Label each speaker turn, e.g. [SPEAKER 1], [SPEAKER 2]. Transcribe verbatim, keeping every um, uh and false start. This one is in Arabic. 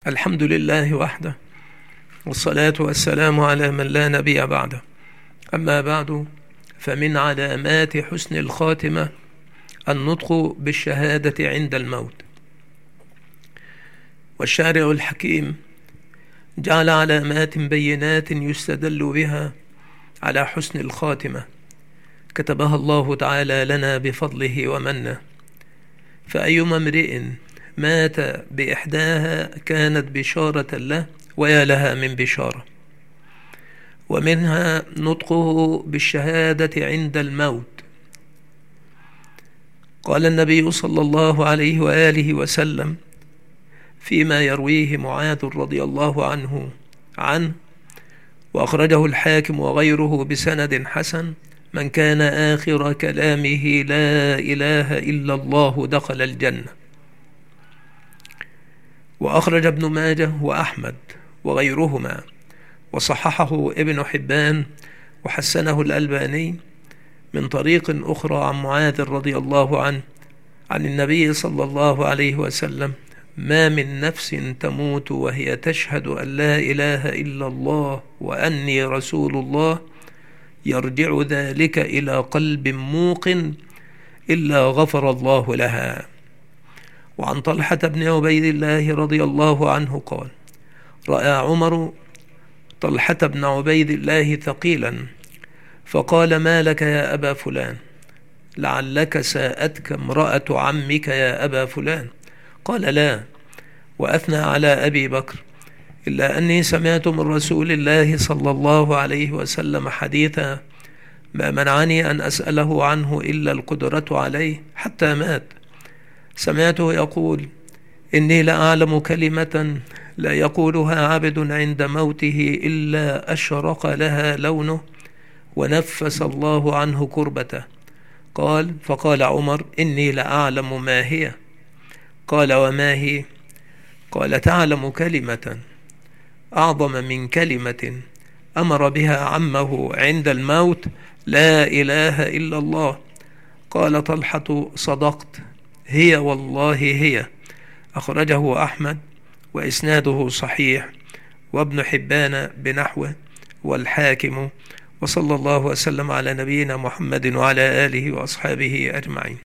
[SPEAKER 1] الحمد لله وحده، والصلاة والسلام على من لا نبي بعده. أما بعد، فمن علامات حسن الخاتمة النطق بالشهادة عند الموت. والشارع الحكيم جعل علامات بينات يستدل بها على حسن الخاتمة، كتبها الله تعالى لنا بفضله ومنه. فأيما امرئ مات بإحداها كانت بشارة له، ويا لها من بشارة. ومنها نطقه بالشهادة عند الموت. قال النبي صلى الله عليه وآله وسلم فيما يرويه معاذ رضي الله عنه عنه وأخرجه الحاكم وغيره بسند حسن: من كان آخر كلامه لا إله إلا الله دخل الجنة. وأخرج ابن ماجه وأحمد وغيرهما، وصححه ابن حبان وحسنه الألباني من طريق أخرى عن معاذ رضي الله عنه عن النبي صلى الله عليه وسلم: ما من نفس تموت وهي تشهد أن لا إله إلا الله وأني رسول الله يرجع ذلك إلى قلب موقن إلا غفر الله لها. وعن طلحة بن عبيد الله رضي الله عنه قال: رأى عمر طلحة بن عبيد الله ثقيلا، فقال: ما لك يا أبا فلان؟ لعلك ساءتك امرأة عمك يا أبا فلان. قال: لا. وأثنى على أبي بكر: إلا أني سمعت من رسول الله صلى الله عليه وسلم حديثا ما منعني أن أسأله عنه إلا القدرة عليه حتى مات. سمعته يقول: إني لأعلم كلمة لا يقولها عبد عند موته إلا أشرق لها لونه ونفس الله عنه كربته. قال: فقال عمر: إني لأعلم ما هي. قال: وما هي؟ قال: تعلم كلمة أعظم من كلمة أمر بها عمه عند الموت: لا إله إلا الله. قال طلحة: صدقت، هي والله هي. أخرجه أحمد وإسناده صحيح، وابن حبان بنحوه، والحاكم. وصلى الله وسلم على نبينا محمد وعلى آله وأصحابه أجمعين.